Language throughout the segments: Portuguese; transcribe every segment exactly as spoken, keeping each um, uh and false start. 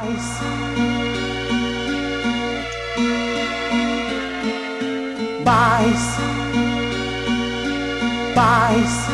Paz. Paz. Paz.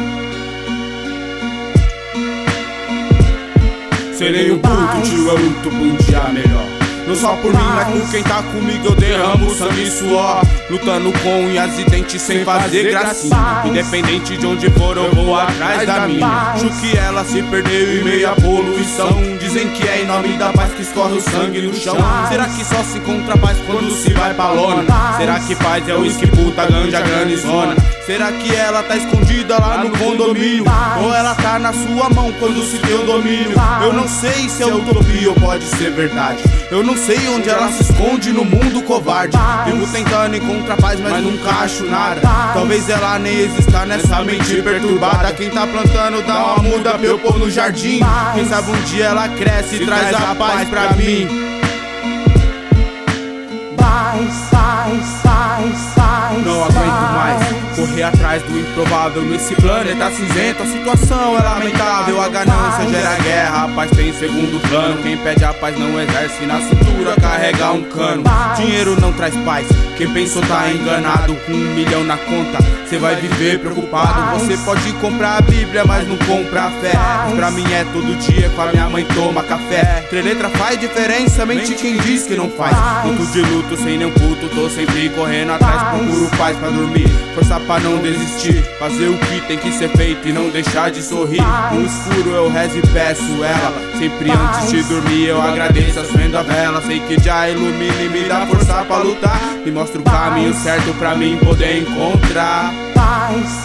Serei um puto, tio, eu luto por um dia melhor. Não só por mim, mas por quem tá comigo eu derramo sangue e suor. Lutando com unhas e dentes sem fazer gracinha. Independente de onde for eu vou atrás da minha. Acho que ela se perdeu em meio à poluição. Dizem que é em nome da paz que escorre o sangue no chão. Será que só se encontra paz quando se vai pra lona? Será que paz é uísque, puta, ganja, grana e zona? Será que ela tá escondida lá no condomínio? Ou ela tá na sua mão quando se tem o domínio? Eu não sei se é utopia ou pode ser verdade. Eu não sei onde ela se esconde no mundo covarde. Vivo tentando encontrar paz, mas nunca acho nada. Talvez ela nem exista nessa mente perturbada. Quem tá plantando dá uma muda pra eu pôr no jardim. Quem sabe um dia ela cresce e traz a paz pra mim. Paz, paz, paz, paz. Não aguento mais correr atrás do improvável nesse planeta cinzento. A situação é lamentável, a ganância gera guerra. A paz tem segundo plano, quem pede a paz não exerce. Na cintura carrega um cano. Dinheiro não traz paz, quem pensou tá enganado. Com um milhão na conta, cê vai viver preocupado. Você pode comprar a Bíblia, mas não compra a fé. Mas pra mim é todo dia, com a minha mãe toma café. Três letras faz diferença, mente quem diz que não faz. Luto de luto sem nenhum puto, tô sempre correndo atrás. Procuro paz pra dormir, força pra não desistir. Fazer o que tem que ser feito e não deixar de sorrir. No escuro eu rezo e peço ela. Sempre antes de dormir eu agradeço, acendo a vela. Sei que já ilumina e me dá força pra lutar. Me mostra o caminho certo pra mim poder encontrar paz.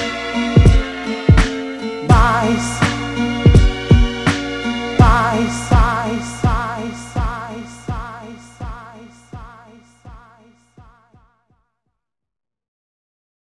Paz. Paz.